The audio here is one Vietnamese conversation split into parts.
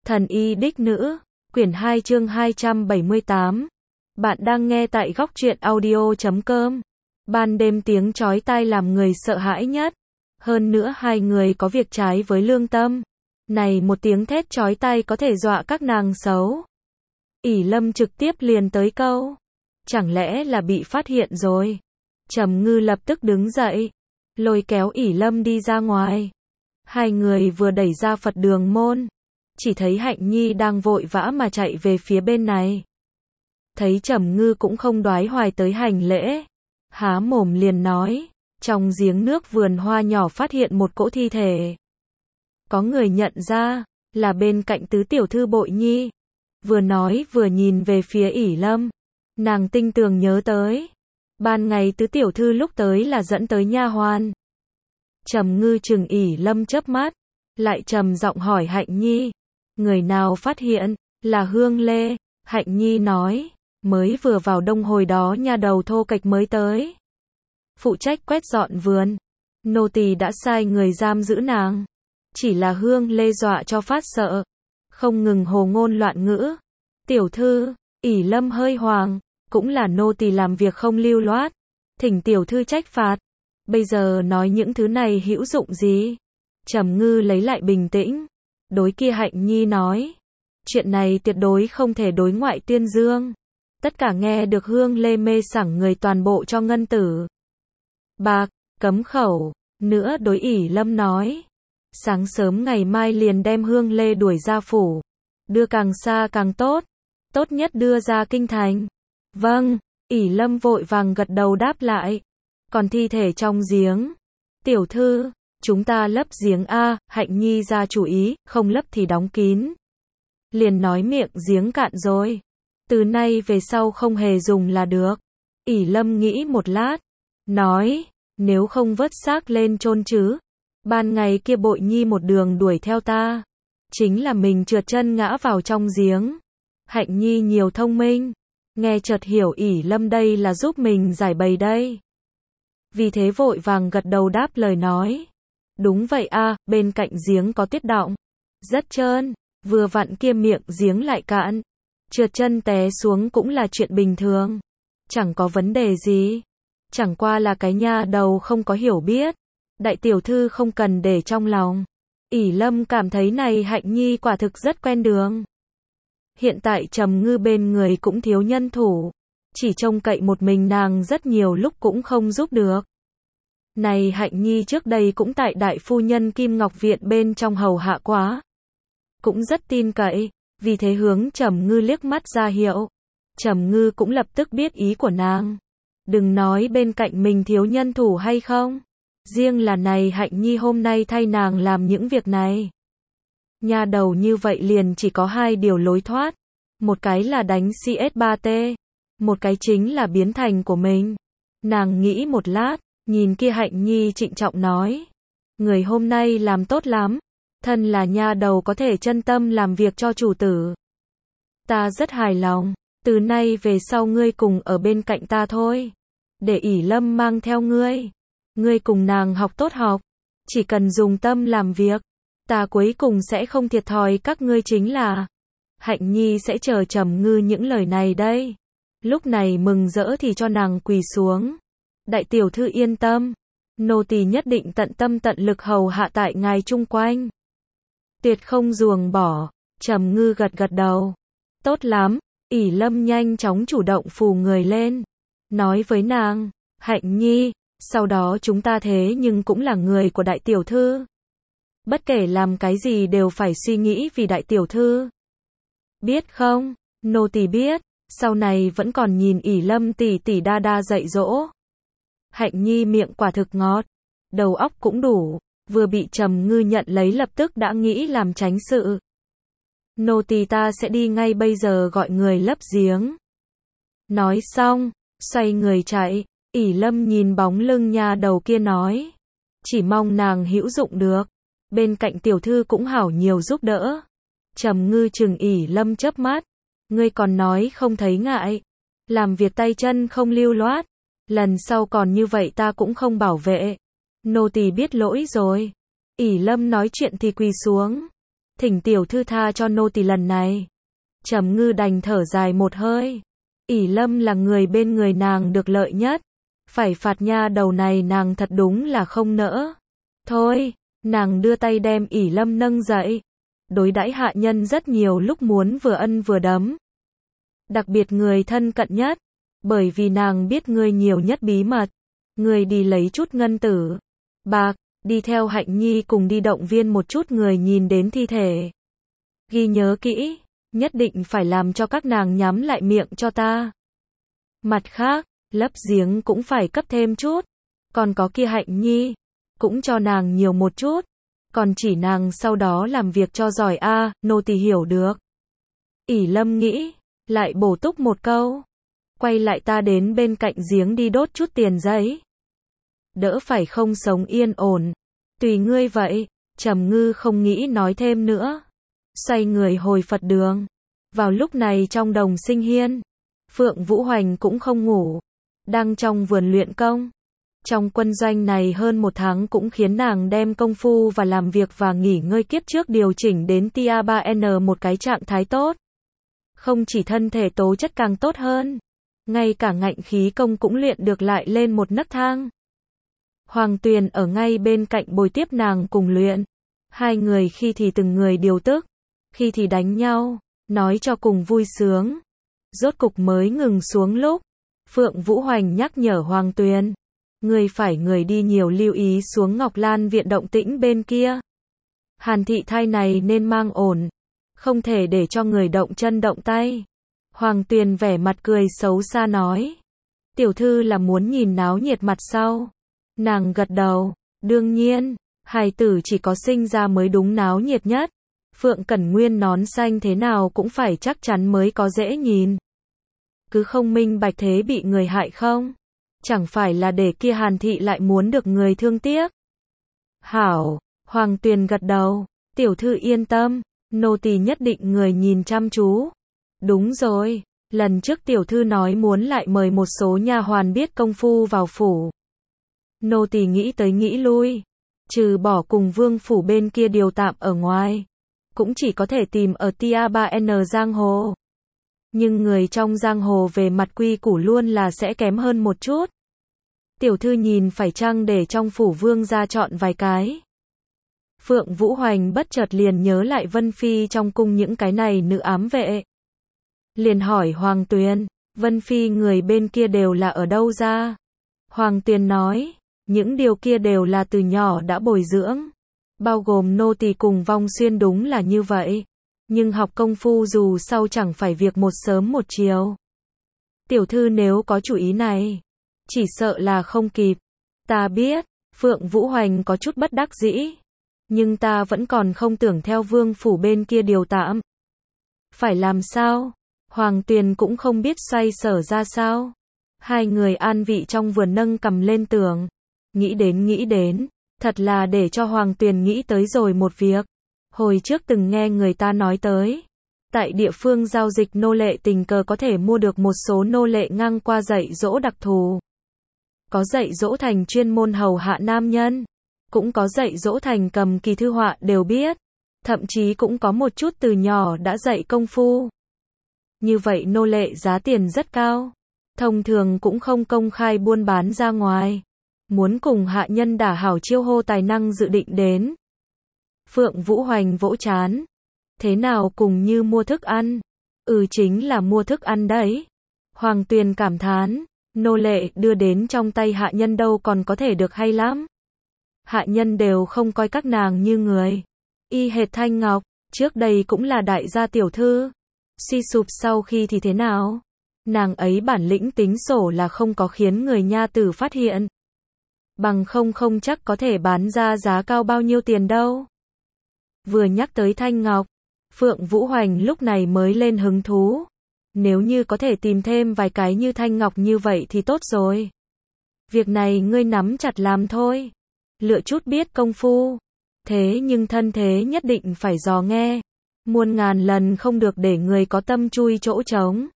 Thần y đích nữ, quyển 2 chương 278. Bạn đang nghe tại góc truyện audio.com. Ban đêm tiếng chói tai làm người sợ hãi nhất. Hơn nữa hai người có việc trái với lương tâm. Này một tiếng thét chói tai có thể dọa các nàng xấu. ỷ Lâm trực tiếp liền tới câu. Chẳng lẽ là bị phát hiện rồi? Trầm Ngư lập tức đứng dậy. Lôi kéo ỷ Lâm đi ra ngoài. Hai người vừa đẩy ra Phật đường môn. Chỉ thấy Hạnh Nhi đang vội vã mà chạy về phía bên này. Thấy Trầm Ngư cũng không đoái hoài tới hành lễ. Há mồm liền nói. Trong giếng nước vườn hoa nhỏ phát hiện một cỗ thi thể. Có người nhận ra, là bên cạnh tứ tiểu thư Bội Nhi. Vừa nói vừa nhìn về phía ỷ Lâm. Nàng tinh tường nhớ tới. Ban ngày tứ tiểu thư lúc tới là dẫn tới nha hoàn. Trầm Ngư chừng ỷ Lâm chớp mắt. Lại trầm giọng hỏi Hạnh Nhi. Người nào phát hiện, là Hương Lê. Hạnh Nhi nói, mới vừa vào đông hồi đó nha đầu thô kệch mới tới. Phụ trách quét dọn vườn. Nô tỳ đã sai người giam giữ nàng. Chỉ là Hương Lê dọa cho phát sợ. Không ngừng hồ ngôn loạn ngữ. Tiểu thư, ỷ Lâm hơi hoàng. Cũng là nô tỳ làm việc không lưu loát. Thỉnh tiểu thư trách phạt. Bây giờ nói những thứ này hữu dụng gì? Trầm Ngư lấy lại bình tĩnh. Đối kia Hạnh Nhi nói. Chuyện này tuyệt đối không thể đối ngoại tuyên dương. Tất cả nghe được Hương Lê mê sảng người toàn bộ cho ngân tử. Bạc, cấm khẩu. Nữa đối ỷ Lâm nói. Sáng sớm ngày mai liền đem Hương Lê đuổi ra phủ. Đưa càng xa càng tốt. Tốt nhất đưa ra kinh thành. Vâng, ỷ Lâm vội vàng gật đầu đáp lại. Còn thi thể trong giếng. Tiểu thư, chúng ta lấp giếng A. Hạnh Nhi ra chủ ý, không lấp thì đóng kín. Liền nói miệng giếng cạn rồi. Từ nay về sau không hề dùng là được. ỷ Lâm nghĩ một lát. Nói, nếu không vớt xác lên chôn chứ. Ban ngày kia Bội Nhi một đường đuổi theo ta. Chính là mình trượt chân ngã vào trong giếng. Hạnh Nhi nhiều thông minh. Nghe chợt hiểu ỷ Lâm đây là giúp mình giải bày đây. Vì thế vội vàng gật đầu đáp lời nói. Đúng vậy a, bên cạnh giếng có tuyết đọng. Rất trơn, vừa vặn kia miệng giếng lại cạn. Trượt chân té xuống cũng là chuyện bình thường. Chẳng có vấn đề gì. Chẳng qua là cái nha đầu không có hiểu biết. Đại tiểu thư không cần để trong lòng. ỷ Lâm cảm thấy này Hạnh Nhi quả thực rất quen đường. Hiện tại Trầm Ngư bên người cũng thiếu nhân thủ. Chỉ trông cậy một mình nàng rất nhiều lúc cũng không giúp được. Này Hạnh Nhi trước đây cũng tại đại phu nhân Kim Ngọc Viện bên trong hầu hạ quá. Cũng rất tin cậy, vì thế hướng Trầm Ngư liếc mắt ra hiệu. Trầm Ngư cũng lập tức biết ý của nàng. Đừng nói bên cạnh mình thiếu nhân thủ hay không. Riêng là này Hạnh Nhi hôm nay thay nàng làm những việc này. Nha đầu như vậy liền chỉ có hai điều lối thoát. Một cái là đánh CS3T. Một cái chính là biến thành của mình. Nàng nghĩ một lát, nhìn kia Hạnh Nhi trịnh trọng nói. Người hôm nay làm tốt lắm. Thân là nha đầu có thể chân tâm làm việc cho chủ tử. Ta rất hài lòng. Từ nay về sau ngươi cùng ở bên cạnh ta thôi. Để ỷ Lâm mang theo ngươi. Ngươi cùng nàng học tốt học. Chỉ cần dùng tâm làm việc. Ta cuối cùng sẽ không thiệt thòi các ngươi chính là. Hạnh Nhi sẽ chờ Trầm Ngư những lời này đây. Lúc này mừng rỡ thì cho nàng quỳ xuống. Đại tiểu thư yên tâm. Nô tỳ nhất định tận tâm tận lực hầu hạ tại ngài chung quanh. Tuyệt không ruồng bỏ. Trầm Ngư gật gật đầu. Tốt lắm. ỷ Lâm nhanh chóng chủ động phù người lên. Nói với nàng. Hạnh Nhi. Sau đó chúng ta thế nhưng cũng là người của đại tiểu thư. Bất kể làm cái gì đều phải suy nghĩ vì đại tiểu thư. Biết không? Nô tỳ biết. Sau này vẫn còn nhìn ỷ Lâm tỷ tỷ đa đa dạy dỗ. Hạnh Nhi miệng quả thực ngọt. Đầu óc cũng đủ. Vừa bị Trầm Ngư nhận lấy lập tức đã nghĩ làm tránh sự. Nô tỳ ta sẽ đi ngay bây giờ gọi người lấp giếng. Nói xong, xoay người chạy. ỷ Lâm nhìn bóng lưng nha đầu kia nói. Chỉ mong nàng hữu dụng được. Bên cạnh tiểu thư cũng hảo nhiều giúp đỡ. Trầm Ngư chừng ỷ Lâm chớp mắt. Ngươi còn nói không thấy ngại. Làm việc tay chân không lưu loát. Lần sau còn như vậy ta cũng không bảo vệ. Nô tỳ biết lỗi rồi. ỷ Lâm nói chuyện thì quỳ xuống. thỉnh tiểu thư tha cho nô tỳ lần này. Trầm Ngư đành thở dài một hơi. ỷ Lâm là người bên người nàng được lợi nhất. Phải phạt nha đầu này nàng thật đúng là không nỡ. Thôi, nàng đưa tay đem ỷ Lâm nâng dậy. Đối đãi hạ nhân rất nhiều lúc muốn vừa ân vừa đấm. Đặc biệt người thân cận nhất. Bởi vì nàng biết ngươi nhiều nhất bí mật. Ngươi đi lấy chút ngân tử, bạc, đi theo Hạnh Nhi cùng đi động viên một chút người nhìn đến thi thể. Ghi nhớ kỹ, nhất định phải làm cho các nàng nhắm lại miệng cho ta. Mặt khác, lấp giếng cũng phải cấp thêm chút. Còn có kia Hạnh Nhi, cũng cho nàng nhiều một chút. Còn chỉ nàng sau đó làm việc cho giỏi a, nô tỳ hiểu được. ỷ Lâm nghĩ, lại bổ túc một câu. Quay lại ta đến bên cạnh giếng đi đốt chút tiền giấy. Đỡ phải không sống yên ổn. Tùy ngươi vậy. Trầm Ngư không nghĩ nói thêm nữa. Xoay người hồi Phật đường. Vào lúc này trong đồng Sinh Hiên, Phượng Vũ Hoành cũng không ngủ. Đang trong vườn luyện công. Trong quân doanh này hơn 1 tháng cũng khiến nàng đem công phu và làm việc và nghỉ ngơi kiếp trước điều chỉnh đến tia 3N một cái trạng thái tốt. Không chỉ thân thể tố chất càng tốt hơn, ngay cả ngạnh khí công cũng luyện được lại lên một nấc thang. Hoàng Tuyền ở ngay bên cạnh bồi tiếp nàng cùng luyện. Hai người khi thì từng người điều tức, khi thì đánh nhau, nói cho cùng vui sướng. Rốt cục mới ngừng xuống lúc Phượng Vũ Hoành nhắc nhở Hoàng Tuyền, người phải người đi nhiều lưu ý xuống Ngọc Lan viện động tĩnh bên kia. Hàn thị thai này nên mang ổn, không thể để cho người động chân động tay. Hoàng Tuyền vẻ mặt cười xấu xa nói, tiểu thư là muốn nhìn náo nhiệt mặt sau. Nàng gật đầu, đương nhiên, hài tử chỉ có sinh ra mới đúng náo nhiệt nhất. Phượng Cẩn Nguyên nón xanh thế nào cũng phải chắc chắn mới có dễ nhìn. Cứ không minh bạch thế bị người hại không? Chẳng phải là để kia Hàn thị lại muốn được người thương tiếc. Hảo, Hoàng Tuyền gật đầu, tiểu thư yên tâm, nô tỳ nhất định người nhìn chăm chú. Đúng rồi, lần trước tiểu thư nói muốn lại mời một số nha hoàn biết công phu vào phủ. Nô tỳ nghĩ tới nghĩ lui, trừ bỏ cùng vương phủ bên kia điều tạm ở ngoài, cũng chỉ có thể tìm ở tia 3N giang hồ. Nhưng người trong giang hồ về mặt quy củ luôn là sẽ kém hơn một chút. Tiểu thư nhìn phải chăng để trong phủ vương ra chọn vài cái. Phượng Vũ Hoành bất chợt liền nhớ lại Vân Phi trong cung những cái này nữ ám vệ. Liền hỏi Hoàng Tuyền, Vân Phi người bên kia đều là ở đâu ra? Hoàng Tuyền nói, những điều kia đều là từ nhỏ đã bồi dưỡng. Bao gồm nô tỳ cùng Vong Xuyên đúng là như vậy. Nhưng học công phu dù sau chẳng phải việc một sớm một chiều. Tiểu thư nếu có chủ ý này, chỉ sợ là không kịp. Ta biết, Phượng Vũ Hoành có chút bất đắc dĩ. Nhưng ta vẫn còn không tưởng theo vương phủ bên kia điều tạm. Phải làm sao? Hoàng Tuyền cũng không biết xoay sở ra sao. Hai người an vị trong vườn nâng cầm lên tường. Nghĩ đến, thật là để cho Hoàng Tuyền nghĩ tới rồi một việc. Hồi trước từng nghe người ta nói tới. Tại địa phương giao dịch nô lệ tình cờ có thể mua được một số nô lệ ngang qua dạy dỗ đặc thù. Có dạy dỗ thành chuyên môn hầu hạ nam nhân. Cũng có dạy dỗ thành cầm kỳ thư họa đều biết. Thậm chí cũng có một chút từ nhỏ đã dạy công phu. Như vậy nô lệ giá tiền rất cao. Thông thường cũng không công khai buôn bán ra ngoài. Muốn cùng hạ nhân đả hảo chiêu hô tài năng dự định đến. Phượng Vũ Hoành vỗ chán. Thế nào cùng như mua thức ăn? Chính là mua thức ăn đấy. Hoàng Tuyền cảm thán. Nô lệ đưa đến trong tay hạ nhân đâu còn có thể được hay lắm. Hạ nhân đều không coi các nàng như người. Y hệt Thanh Ngọc, trước đây cũng là đại gia tiểu thư. Suy sụp sau khi thì thế nào? Nàng ấy bản lĩnh tính sổ là không có khiến người nha tử phát hiện. Bằng không chắc có thể bán ra giá cao bao nhiêu tiền đâu. Vừa nhắc tới Thanh Ngọc, Phượng Vũ Hoành lúc này mới lên hứng thú. Nếu như có thể tìm thêm vài cái như Thanh Ngọc như vậy thì tốt rồi. Việc này ngươi nắm chặt làm thôi. Lựa chút biết công phu. Thế nhưng thân thế nhất định phải dò nghe. Muôn ngàn lần không được để người có tâm chui chỗ trống.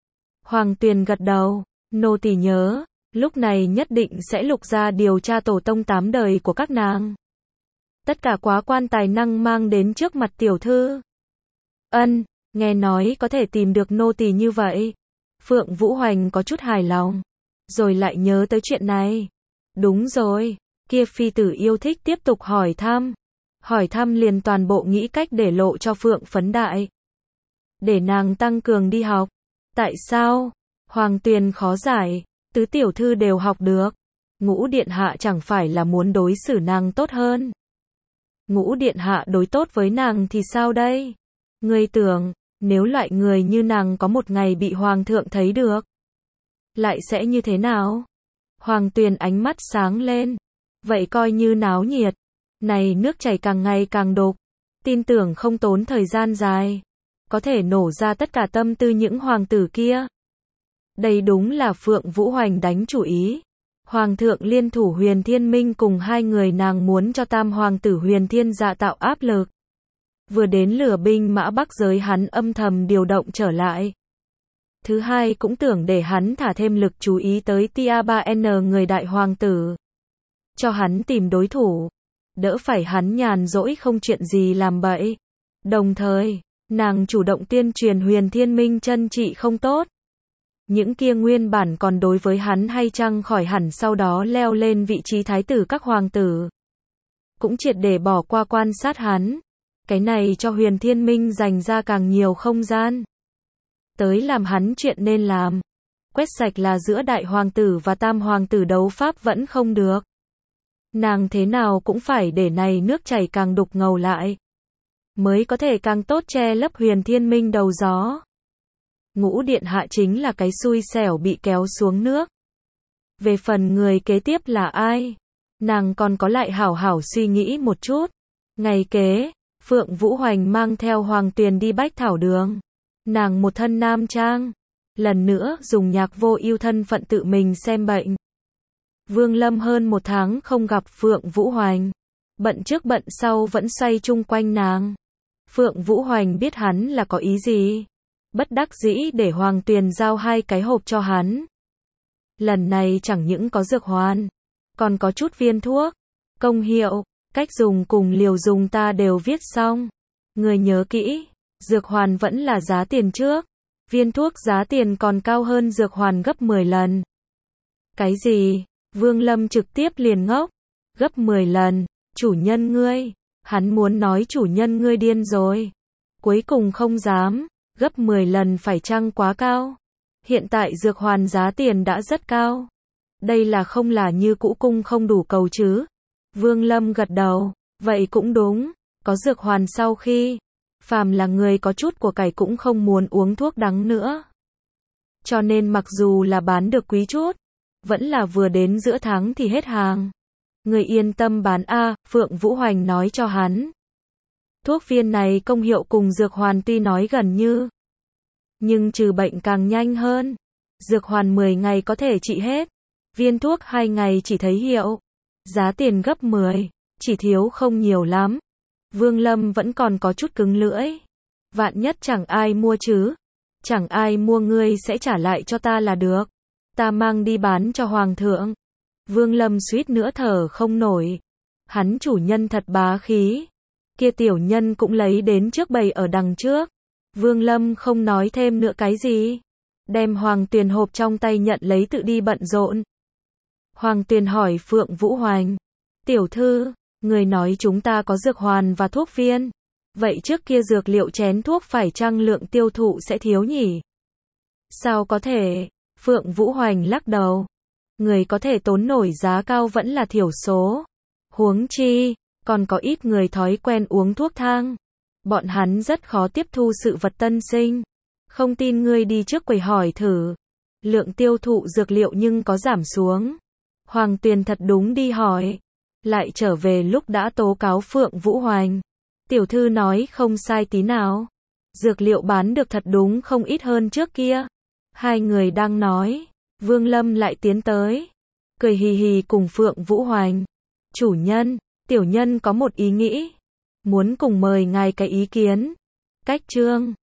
Hoàng Tuyền gật đầu. Nô tỳ nhớ. Lúc này nhất định sẽ lục ra điều tra tổ tông 8 đời của các nàng. tất cả quá quan tài năng mang đến trước mặt tiểu thư. Ân, nghe nói có thể tìm được nô tỳ như vậy. Phượng Vũ Hoành có chút hài lòng, rồi lại nhớ tới chuyện này. Đúng rồi, kia phi tử yêu thích tiếp tục hỏi thăm liền toàn bộ nghĩ cách để lộ cho Phượng Phấn Đại. Để nàng tăng cường đi học. Tại sao? Hoàng Tuyền khó giải, tứ tiểu thư đều học được. Ngũ điện hạ chẳng phải là muốn đối xử nàng tốt hơn. Ngũ điện hạ đối tốt với nàng thì sao đây? Ngươi tưởng, nếu loại người như nàng có một ngày bị hoàng thượng thấy được, lại sẽ như thế nào? Hoàng Tuyền ánh mắt sáng lên. Vậy coi như náo nhiệt. Này nước chảy càng ngày càng đục. Tin tưởng không tốn thời gian dài, có thể nổ ra tất cả tâm tư những hoàng tử kia. Đây đúng là Phượng Vũ Hoành đánh chủ ý. Hoàng thượng liên thủ Huyền Thiên Minh cùng hai người nàng muốn cho tam hoàng tử Huyền Thiên Dạ tạo áp lực. Vừa đến lửa binh mã Bắc giới hắn âm thầm điều động trở lại. Thứ hai cũng tưởng để hắn thả thêm lực chú ý tới Tia 3N người đại hoàng tử. Cho hắn tìm đối thủ. Đỡ phải hắn nhàn rỗi không chuyện gì làm bậy. Đồng thời, nàng chủ động tuyên truyền Huyền Thiên Minh chân trị không tốt. Những kia nguyên bản còn đối với hắn hay chăng khỏi hẳn sau đó leo lên vị trí thái tử các hoàng tử. Cũng triệt để bỏ qua quan sát hắn. Cái này cho Huyền Thiên Minh dành ra càng nhiều không gian. Tới làm hắn chuyện nên làm. Quét sạch là giữa đại hoàng tử và tam hoàng tử đấu pháp vẫn không được. Nàng thế nào cũng phải để này nước chảy càng đục ngầu lại. Mới có thể càng tốt che lấp Huyền Thiên Minh đầu gió. Ngũ điện hạ chính là cái xui xẻo bị kéo xuống nước. Về phần người kế tiếp là ai? Nàng còn có lại hảo hảo suy nghĩ một chút. Ngày kế, Phượng Vũ Hoành mang theo Hoàng Tuyền đi Bách Thảo Đường. Nàng một thân nam trang. Lần nữa dùng Nhạc Vô Ưu thân phận tự mình xem bệnh. Vương Lâm hơn một tháng không gặp Phượng Vũ Hoành. Bận trước bận sau vẫn xoay chung quanh nàng. Phượng Vũ Hoành biết hắn là có ý gì. Bất đắc dĩ để Hoàng Tuyền giao 2 cái hộp cho hắn. Lần này chẳng những có dược hoàn, còn có chút viên thuốc, công hiệu, cách dùng cùng liều dùng ta đều viết xong. Người nhớ kỹ, dược hoàn vẫn là giá tiền trước, viên thuốc giá tiền còn cao hơn dược hoàn gấp 10 lần. Cái gì? Vương Lâm trực tiếp liền ngốc. Gấp 10 lần, chủ nhân ngươi. Hắn muốn nói chủ nhân ngươi điên rồi. Cuối cùng không dám. Gấp 10 lần phải chăng quá cao? Hiện tại dược hoàn giá tiền đã rất cao. Đây là không là như cũ cung không đủ cầu chứ? Vương Lâm gật đầu. Vậy cũng đúng. Có dược hoàn sau khi, phàm là người có chút của cải cũng không muốn uống thuốc đắng nữa. Cho nên mặc dù là bán được quý chút, vẫn là vừa đến giữa tháng thì hết hàng. Người yên tâm bán a, Phượng Vũ Hoành nói cho hắn. Thuốc viên này công hiệu cùng dược hoàn tuy nói gần như, nhưng trừ bệnh càng nhanh hơn. Dược hoàn 10 ngày có thể trị hết. Viên thuốc 2 ngày chỉ thấy hiệu. Giá tiền gấp 10, chỉ thiếu không nhiều lắm. Vương Lâm vẫn còn có chút cứng lưỡi. Vạn nhất chẳng ai mua chứ. Chẳng ai mua ngươi sẽ trả lại cho ta là được. Ta mang đi bán cho hoàng thượng. Vương Lâm suýt nữa thở không nổi. Hắn chủ nhân thật bá khí. Kia tiểu nhân cũng lấy đến trước bày ở đằng trước. Vương Lâm không nói thêm nữa cái gì. Đem Hoàng Tuyền hộp trong tay nhận lấy tự đi bận rộn. Hoàng Tuyền hỏi Phượng Vũ Hoành. Tiểu thư, người nói chúng ta có dược hoàn và thuốc viên. Vậy trước kia dược liệu chén thuốc phải chăng lượng tiêu thụ sẽ thiếu nhỉ? Sao có thể? Phượng Vũ Hoành lắc đầu. Người có thể tốn nổi giá cao vẫn là thiểu số. Huống chi, còn có ít người thói quen uống thuốc thang. Bọn hắn rất khó tiếp thu sự vật tân sinh. Không tin ngươi đi trước quầy hỏi thử. Lượng tiêu thụ dược liệu nhưng có giảm xuống. Hoàng Tuyền thật đúng đi hỏi. Lại trở về lúc đã tố cáo Phượng Vũ Hoành. Tiểu thư nói không sai tí nào. Dược liệu bán được thật đúng không ít hơn trước kia. Hai người đang nói. Vương Lâm lại tiến tới. Cười hì hì cùng Phượng Vũ Hoành. Chủ nhân, tiểu nhân có một ý nghĩ. Muốn cùng mời ngài cái ý kiến. Cách chương